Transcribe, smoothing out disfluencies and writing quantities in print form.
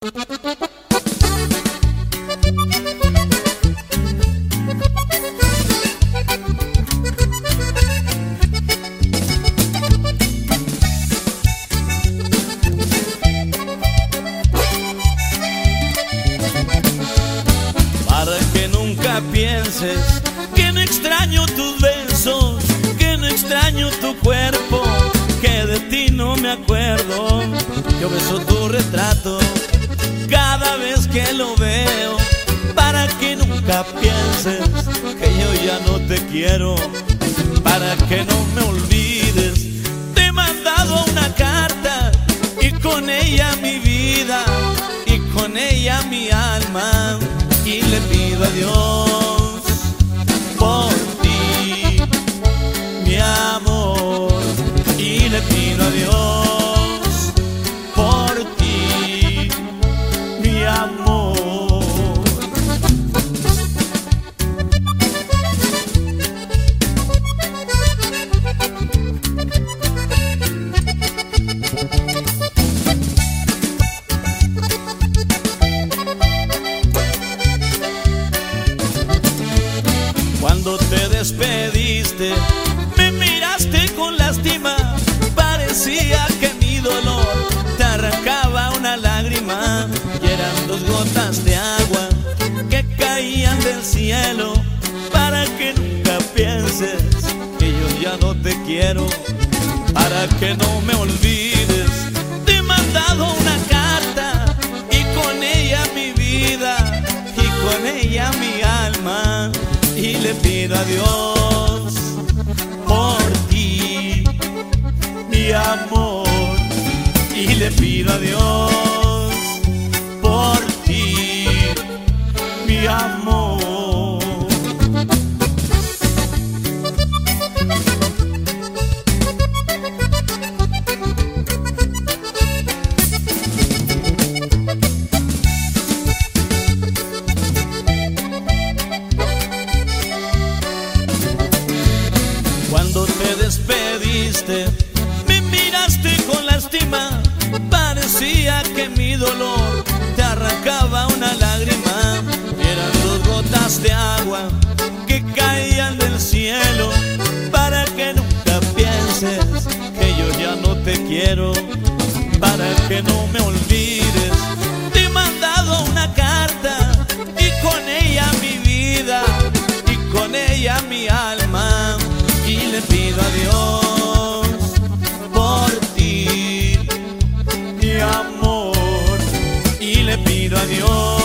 Para que nunca pienses que no extraño tus besos, que no extraño tu cuerpo, que de ti no me acuerdo. Yo beso tu retrato cada vez que lo veo, para que nunca pienses que yo ya no te quiero, para que no me olvides. Te he mandado una carta y con ella mi vida y con ella mi alma, y le pido a Dios por ti, mi amor, y le pido a Dios por ti, mi amor. Cuando te despediste, me miraste con lástima, parecía que mi dolor te arrancaba una lágrima, y eran 2 gotas de agua que caían del cielo, para que nunca pienses que yo ya no te quiero, para que no me olvides. Te he mandado una carta y con ella mi vida y con ella mi alma, y le pido a Dios por ti, mi amor, y le pido a Dios por ti, mi amor. Cuando te despediste, me miraste con lástima, parecía que mi dolor te arrancaba una lágrima, y eran 2 gotas de agua que caían del cielo, para que nunca pienses que yo ya no te quiero, para que no me olvides. Te he mandado una carta y con ella mi vida y con ella mi alma, y le pido a Dios por ti, mi amor, y le pido a Dios